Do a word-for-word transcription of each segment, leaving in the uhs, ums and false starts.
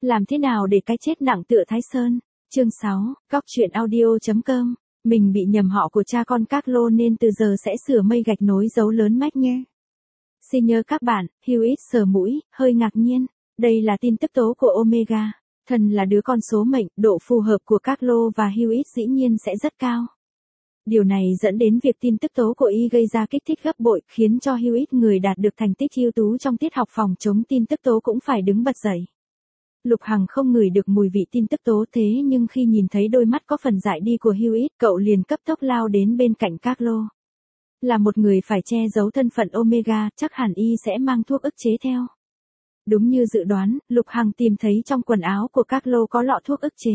Làm thế nào để cái chết nặng tựa Thái Sơn? Chương sáu, Cóc truyện audio.com. Mình bị nhầm họ của cha con Carlo nên từ giờ sẽ sửa mây gạch nối dấu lớn Mac nhé. Xin nhớ các bạn, Hewitt sờ mũi, hơi ngạc nhiên. Đây là tin tức tố của Omega. Thần là đứa con số mệnh, độ phù hợp của Carlo và Hewitt dĩ nhiên sẽ rất cao. Điều này dẫn đến việc tin tức tố của y gây ra kích thích gấp bội, khiến cho Hewitt, người đạt được thành tích ưu tú trong tiết học phòng chống tin tức tố, cũng phải đứng bật dậy. Lục Hằng không ngửi được mùi vị tin tức tố thế nhưng khi nhìn thấy đôi mắt có phần dại đi của Hewitt, cậu liền cấp tốc lao đến bên cạnh Carlo. Là một người phải che giấu thân phận Omega, chắc hẳn y sẽ mang thuốc ức chế theo. Đúng như dự đoán, Lục Hằng tìm thấy trong quần áo của Carlo có lọ thuốc ức chế.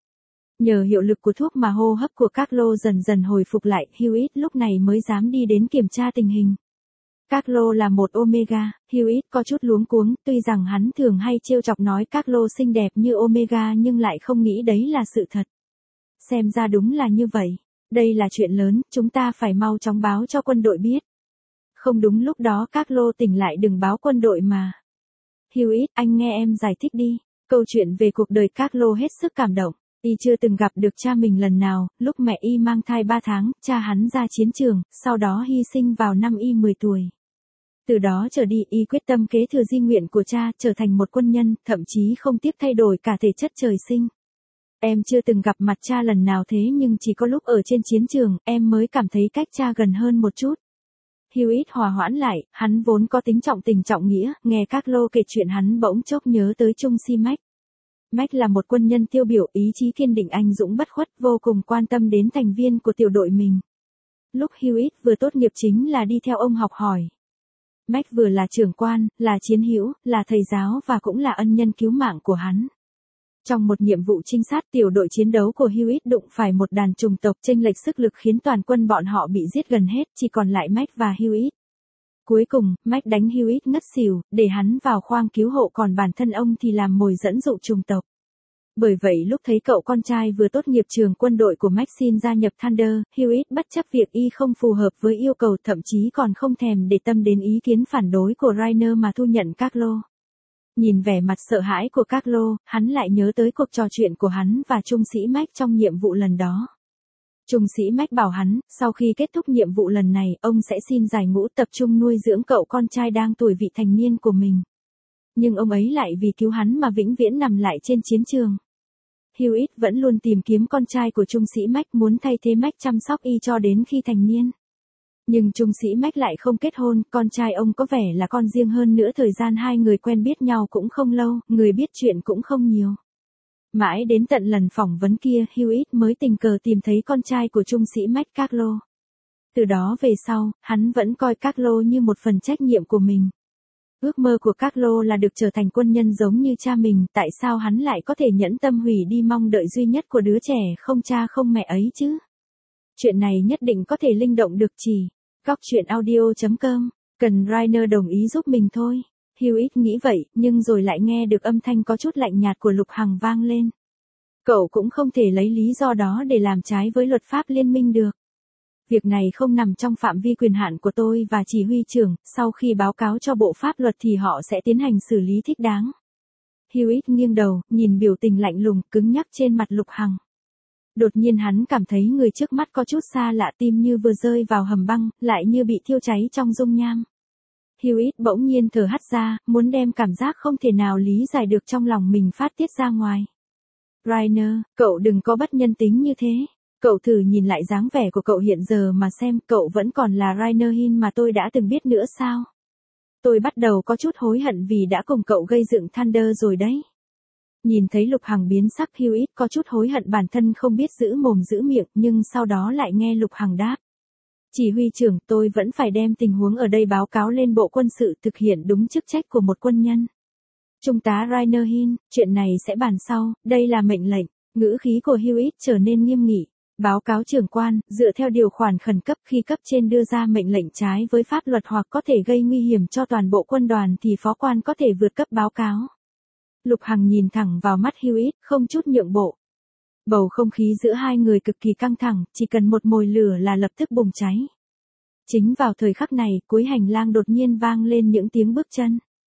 Nhờ hiệu lực của thuốc mà hô hấp của Carlo dần dần hồi phục lại, Hewitt lúc này mới dám đi đến kiểm tra tình hình. Carlo là một Omega, Hewitt có chút luống cuống, tuy rằng hắn thường hay trêu chọc nói Carlo xinh đẹp như Omega nhưng lại không nghĩ đấy là sự thật. Xem ra đúng là như vậy. Đây là chuyện lớn, chúng ta phải mau chóng báo cho quân đội biết. Không đúng lúc đó Carlo tỉnh lại, đừng báo quân đội mà. Hewitt, anh nghe em giải thích đi. Câu chuyện về cuộc đời Carlo hết sức cảm động. Y chưa từng gặp được cha mình lần nào, lúc mẹ y mang thai ba tháng, cha hắn ra chiến trường, sau đó hy sinh vào năm y mười tuổi. Từ đó trở đi y quyết tâm kế thừa di nguyện của cha, trở thành một quân nhân, thậm chí không tiếc thay đổi cả thể chất trời sinh. Em chưa từng gặp mặt cha lần nào thế nhưng chỉ có lúc ở trên chiến trường, em mới cảm thấy cách cha gần hơn một chút. Hewitt hòa hoãn lại, hắn vốn có tính trọng tình trọng nghĩa, nghe Carlo kể chuyện hắn bỗng chốc nhớ tới Trung Si Mac. Mac là một quân nhân tiêu biểu, ý chí kiên định, anh dũng bất khuất, vô cùng quan tâm đến thành viên của tiểu đội mình. Lúc Hewitt vừa tốt nghiệp chính là đi theo ông học hỏi. Mac vừa là trưởng quan, là chiến hữu, là thầy giáo và cũng là ân nhân cứu mạng của hắn. Trong một nhiệm vụ trinh sát, tiểu đội chiến đấu của Hewitt đụng phải một đàn chủng tộc chênh lệch sức lực khiến toàn quân bọn họ bị giết gần hết, chỉ còn lại Mac và Hewitt. Cuối cùng, Mac đánh Hewitt ngất xỉu, để hắn vào khoang cứu hộ, còn bản thân ông thì làm mồi dẫn dụ chủng tộc. Bởi vậy lúc thấy cậu con trai vừa tốt nghiệp trường quân đội của Mac xin gia nhập Thunder, Hewitt bất chấp việc y không phù hợp với yêu cầu, thậm chí còn không thèm để tâm đến ý kiến phản đối của Rainer mà thu nhận Carlo. Nhìn vẻ mặt sợ hãi của Carlo, hắn lại nhớ tới cuộc trò chuyện của hắn và trung sĩ Mac trong nhiệm vụ lần đó. Trung sĩ Mac bảo hắn, sau khi kết thúc nhiệm vụ lần này, ông sẽ xin giải ngũ tập trung nuôi dưỡng cậu con trai đang tuổi vị thành niên của mình. Nhưng ông ấy lại vì cứu hắn mà vĩnh viễn nằm lại trên chiến trường. Hewitt vẫn luôn tìm kiếm con trai của trung sĩ Mac, muốn thay thế Mac chăm sóc y cho đến khi thành niên. Nhưng trung sĩ Mac lại không kết hôn, con trai ông có vẻ là con riêng, hơn nữa thời gian hai người quen biết nhau cũng không lâu, người biết chuyện cũng không nhiều. Mãi đến tận lần phỏng vấn kia, Hewitt mới tình cờ tìm thấy con trai của trung sĩ Mac, Carlo. Từ đó về sau, hắn vẫn coi Carlo như một phần trách nhiệm của mình. Ước mơ của Carlo là được trở thành quân nhân giống như cha mình, tại sao hắn lại có thể nhẫn tâm hủy đi mong đợi duy nhất của đứa trẻ không cha không mẹ ấy chứ? Chuyện này nhất định có thể linh động được chỉ. Cóc truyện audio.com, cần Rainer đồng ý giúp mình thôi. Hewitt nghĩ vậy, nhưng rồi lại nghe được âm thanh có chút lạnh nhạt của Lục Hằng vang lên. Cậu cũng không thể lấy lý do đó để làm trái với luật pháp liên minh được. Việc này không nằm trong phạm vi quyền hạn của tôi và chỉ huy trưởng, sau khi báo cáo cho bộ pháp luật thì họ sẽ tiến hành xử lý thích đáng. Hewitt nghiêng đầu, nhìn biểu tình lạnh lùng, cứng nhắc trên mặt Lục Hằng. Đột nhiên hắn cảm thấy người trước mắt có chút xa lạ, tim như vừa rơi vào hầm băng, lại như bị thiêu cháy trong dung nham. Hewitt bỗng nhiên thở hắt ra, muốn đem cảm giác không thể nào lý giải được trong lòng mình phát tiết ra ngoài. Rainer, cậu đừng có bất nhân tính như thế. Cậu thử nhìn lại dáng vẻ của cậu hiện giờ mà xem, cậu vẫn còn là Rainer Hin mà tôi đã từng biết nữa sao? Tôi bắt đầu có chút hối hận vì đã cùng cậu gây dựng Thunder rồi đấy. Nhìn thấy Lục Hằng biến sắc, Hewitt có chút hối hận bản thân không biết giữ mồm giữ miệng, nhưng sau đó lại nghe Lục Hằng đáp. Chỉ huy trưởng, tôi vẫn phải đem tình huống ở đây báo cáo lên bộ quân sự, thực hiện đúng chức trách của một quân nhân. Trung tá Rainer Hin, chuyện này sẽ bàn sau, đây là mệnh lệnh. Ngữ khí của Hewitt trở nên nghiêm nghị. Báo cáo trưởng quan, dựa theo điều khoản khẩn cấp, khi cấp trên đưa ra mệnh lệnh trái với pháp luật hoặc có thể gây nguy hiểm cho toàn bộ quân đoàn thì phó quan có thể vượt cấp báo cáo. Lục Hằng nhìn thẳng vào mắt Hewitt, không chút nhượng bộ. Bầu không khí giữa hai người cực kỳ căng thẳng, chỉ cần một mồi lửa là lập tức bùng cháy. Chính vào thời khắc này, cuối hành lang đột nhiên vang lên những tiếng bước chân.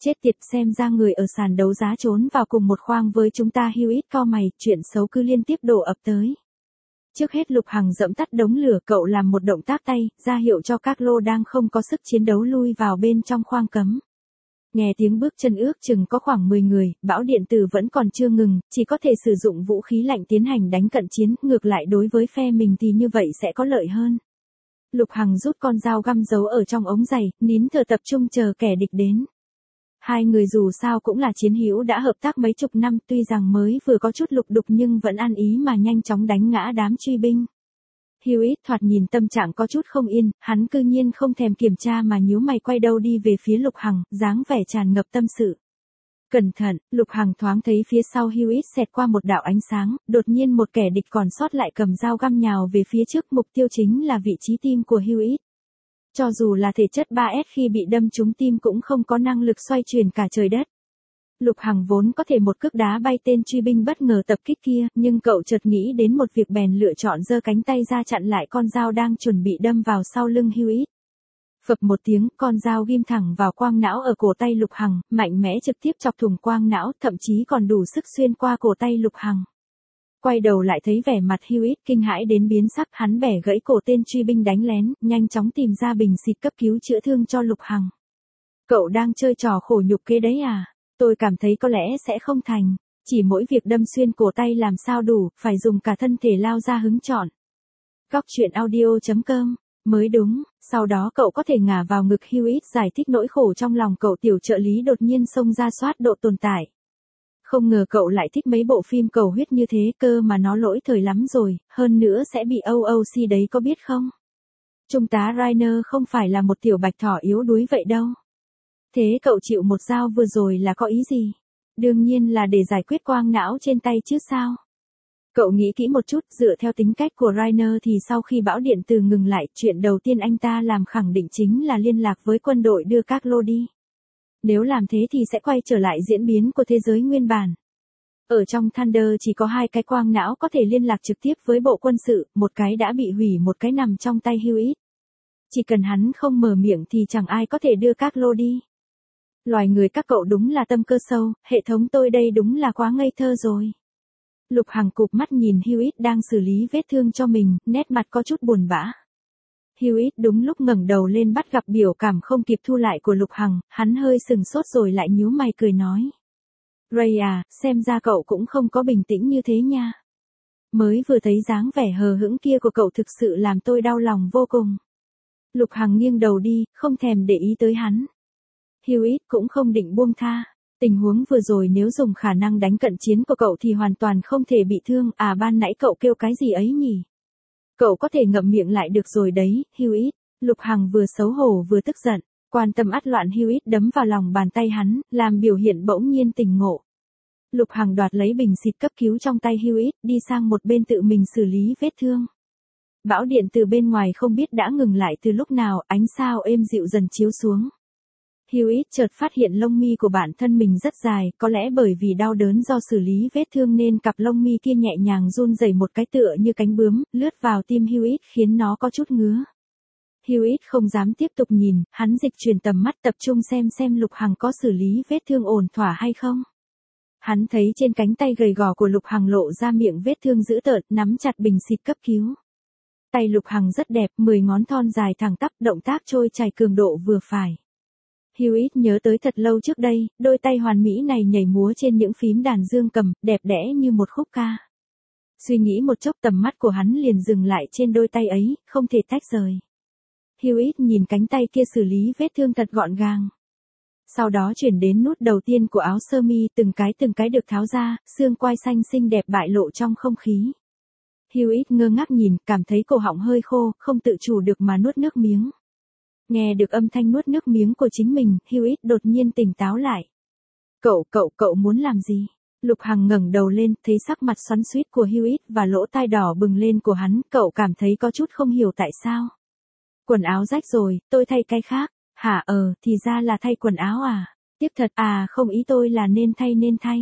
Chết tiệt, xem ra người ở sàn đấu giá trốn vào cùng một khoang với chúng ta. Hewitt cau mày, chuyện xấu cứ liên tiếp đổ ập tới. Trước hết Lục Hằng dẫm tắt đống lửa, cậu làm một động tác tay, ra hiệu cho các lô đang không có sức chiến đấu lui vào bên trong khoang cấm. Nghe tiếng bước chân ước chừng có khoảng mười người, bão điện tử vẫn còn chưa ngừng, chỉ có thể sử dụng vũ khí lạnh tiến hành đánh cận chiến, ngược lại đối với phe mình thì như vậy sẽ có lợi hơn. Lục Hằng rút con dao găm giấu ở trong ống giày, nín thở tập trung chờ kẻ địch đến. Hai người dù sao cũng là chiến hữu đã hợp tác mấy chục năm, tuy rằng mới vừa có chút lục đục nhưng vẫn ăn ý mà nhanh chóng đánh ngã đám truy binh. Hewitt thoạt nhìn tâm trạng có chút không yên, hắn cư nhiên không thèm kiểm tra mà nhíu mày quay đầu đi về phía Lục Hằng, dáng vẻ tràn ngập tâm sự. Cẩn thận, Lục Hằng thoáng thấy phía sau Hewitt xẹt qua một đạo ánh sáng, đột nhiên một kẻ địch còn sót lại cầm dao găm nhào về phía trước, mục tiêu chính là vị trí tim của Hewitt. Cho dù là thể chất ba S khi bị đâm trúng tim cũng không có năng lực xoay chuyển cả trời đất. Lục Hằng vốn có thể một cước đá bay tên truy binh bất ngờ tập kích kia, nhưng cậu chợt nghĩ đến một việc bèn lựa chọn giơ cánh tay ra chặn lại con dao đang chuẩn bị đâm vào sau lưng Hewitt. Phập một tiếng, con dao ghim thẳng vào quang não ở cổ tay Lục Hằng, mạnh mẽ trực tiếp chọc thủng quang não, thậm chí còn đủ sức xuyên qua cổ tay Lục Hằng. Quay đầu lại thấy vẻ mặt Hewitt kinh hãi đến biến sắc, hắn bẻ gãy cổ tên truy binh đánh lén, nhanh chóng tìm ra bình xịt cấp cứu chữa thương cho Lục Hằng. Cậu đang chơi trò khổ nhục kế đấy à? Tôi cảm thấy có lẽ sẽ không thành, chỉ mỗi việc đâm xuyên cổ tay làm sao đủ, phải dùng cả thân thể lao ra hứng chọn. Góc truyện audio chấm com, mới đúng, sau đó cậu có thể ngả vào ngực Hewitt giải thích nỗi khổ trong lòng cậu. Tiểu trợ lý đột nhiên xông ra soát độ tồn tại. Không ngờ cậu lại thích mấy bộ phim cầu huyết như thế, cơ mà nó lỗi thời lắm rồi, hơn nữa sẽ bị O O C đấy có biết không? Trung tá Rainer không phải là một tiểu bạch thỏ yếu đuối vậy đâu. Thế cậu chịu một dao vừa rồi là có ý gì? Đương nhiên là để giải quyết quang não trên tay chứ sao? Cậu nghĩ kỹ một chút, dựa theo tính cách của Rainer thì sau khi bão điện từ ngừng lại, chuyện đầu tiên anh ta làm khẳng định chính là liên lạc với quân đội đưa các lô đi. Nếu làm thế thì sẽ quay trở lại diễn biến của thế giới nguyên bản. Ở trong Thunder chỉ có hai cái quang não có thể liên lạc trực tiếp với bộ quân sự, một cái đã bị hủy, một cái nằm trong tay Hewitt. Chỉ cần hắn không mở miệng thì chẳng ai có thể đưa các lô đi. Loài người các cậu đúng là tâm cơ sâu, hệ thống tôi đây đúng là quá ngây thơ rồi. Lục Hằng cụp mắt nhìn Hewitt đang xử lý vết thương cho mình, nét mặt có chút buồn bã. Hewitt đúng lúc ngẩng đầu lên bắt gặp biểu cảm không kịp thu lại của Lục Hằng, hắn hơi sừng sốt rồi lại nhíu mày cười nói. Ray à, xem ra cậu cũng không có bình tĩnh như thế nha. Mới vừa thấy dáng vẻ hờ hững kia của cậu thực sự làm tôi đau lòng vô cùng. Lục Hằng nghiêng đầu đi, không thèm để ý tới hắn. Hewitt cũng không định buông tha. Tình huống vừa rồi nếu dùng khả năng đánh cận chiến của cậu thì hoàn toàn không thể bị thương. À, ban nãy cậu kêu cái gì ấy nhỉ? Cậu có thể ngậm miệng lại được rồi đấy, Hewitt. Lục Hằng vừa xấu hổ vừa tức giận, quan tâm ắt loạn Hewitt đấm vào lòng bàn tay hắn, làm biểu hiện bỗng nhiên tỉnh ngộ. Lục Hằng đoạt lấy bình xịt cấp cứu trong tay Hewitt, đi sang một bên tự mình xử lý vết thương. Bão điện từ bên ngoài không biết đã ngừng lại từ lúc nào, ánh sao êm dịu dần chiếu xuống. Hewitt chợt phát hiện lông mi của bản thân mình rất dài, có lẽ bởi vì đau đớn do xử lý vết thương nên cặp lông mi kia nhẹ nhàng run rẩy một cái tựa như cánh bướm, lướt vào tim Hewitt khiến nó có chút ngứa. Hewitt không dám tiếp tục nhìn, hắn dịch chuyển tầm mắt tập trung xem xem Lục Hằng có xử lý vết thương ổn thỏa hay không. Hắn thấy trên cánh tay gầy gò của Lục Hằng lộ ra miệng vết thương dữ tợn, nắm chặt bình xịt cấp cứu. Tay Lục Hằng rất đẹp, mười ngón thon dài thẳng tắp, động tác trôi chảy cường độ vừa phải. Hewitt nhớ tới thật lâu trước đây, đôi tay hoàn mỹ này nhảy múa trên những phím đàn dương cầm, đẹp đẽ như một khúc ca. Suy nghĩ một chốc tầm mắt của hắn liền dừng lại trên đôi tay ấy, không thể tách rời. Hewitt nhìn cánh tay kia xử lý vết thương thật gọn gàng. Sau đó chuyển đến nút đầu tiên của áo sơ mi, từng cái từng cái được tháo ra, xương quai xanh xinh đẹp bại lộ trong không khí. Hewitt ngơ ngác nhìn, cảm thấy cổ họng hơi khô, không tự chủ được mà nuốt nước miếng. Nghe được âm thanh nuốt nước miếng của chính mình, Hewitt đột nhiên tỉnh táo lại. Cậu, cậu, cậu muốn làm gì? Lục Hằng ngẩng đầu lên, thấy sắc mặt xoắn xuýt của Hewitt và lỗ tai đỏ bừng lên của hắn, cậu cảm thấy có chút không hiểu tại sao. Quần áo rách rồi, tôi thay cái khác. Hả, ờ, thì ra là thay quần áo à? Tiếp thật, à, không, ý tôi là nên thay nên thay.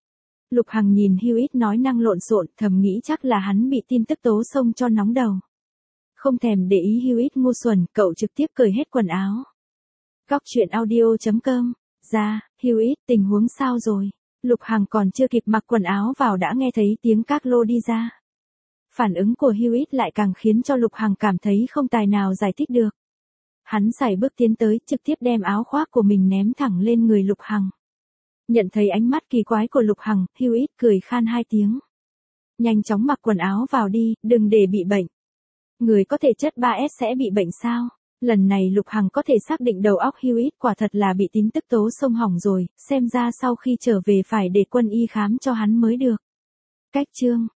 Lục Hằng nhìn Hewitt nói năng lộn xộn, thầm nghĩ chắc là hắn bị tin tức tố xông cho nóng đầu. Không thèm để ý Hewitt ngu xuẩn, cậu trực tiếp cởi hết quần áo. Góc truyện audio chấm com. Ra, Hewitt, tình huống sao rồi? Lục Hằng còn chưa kịp mặc quần áo vào đã nghe thấy tiếng các lô đi ra. Phản ứng của Hewitt lại càng khiến cho Lục Hằng cảm thấy không tài nào giải thích được. Hắn sải bước tiến tới, trực tiếp đem áo khoác của mình ném thẳng lên người Lục Hằng. Nhận thấy ánh mắt kỳ quái của Lục Hằng, Hewitt cười khan hai tiếng. Nhanh chóng mặc quần áo vào đi, đừng để bị bệnh. Người có thể chất ba S sẽ bị bệnh sao? Lần này Lục Hằng có thể xác định đầu óc Hewitt quả thật là bị tín tức tố xông hỏng rồi, xem ra sau khi trở về phải để quân y khám cho hắn mới được. Cách chương